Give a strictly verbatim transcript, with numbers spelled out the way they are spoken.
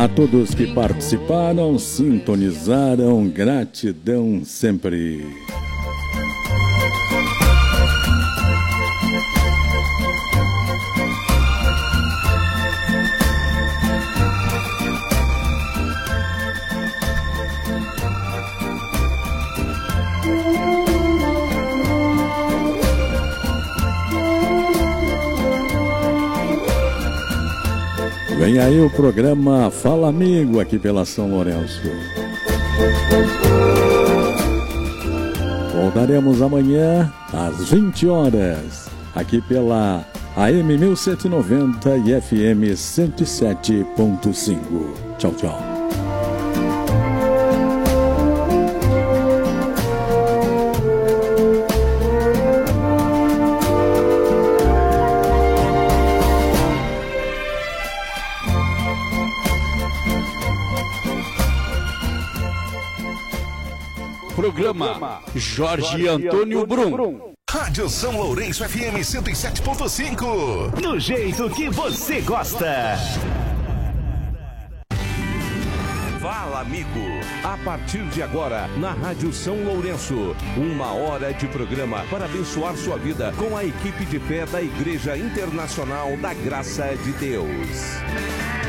A todos que participaram, sintonizaram, gratidão sempre. Vem aí o programa Fala Amigo aqui pela São Lourenço. Voltaremos amanhã às vinte horas aqui pela A M mil cento e noventa e F M cento e sete ponto cinco. Tchau, tchau. Programa Jorge Antônio Brum. Rádio São Lourenço F M cento e sete ponto cinco. Do jeito que você gosta. Fala, amigo. A partir de agora, na Rádio São Lourenço, uma hora de programa para abençoar sua vida com a equipe de fé da Igreja Internacional da Graça de Deus.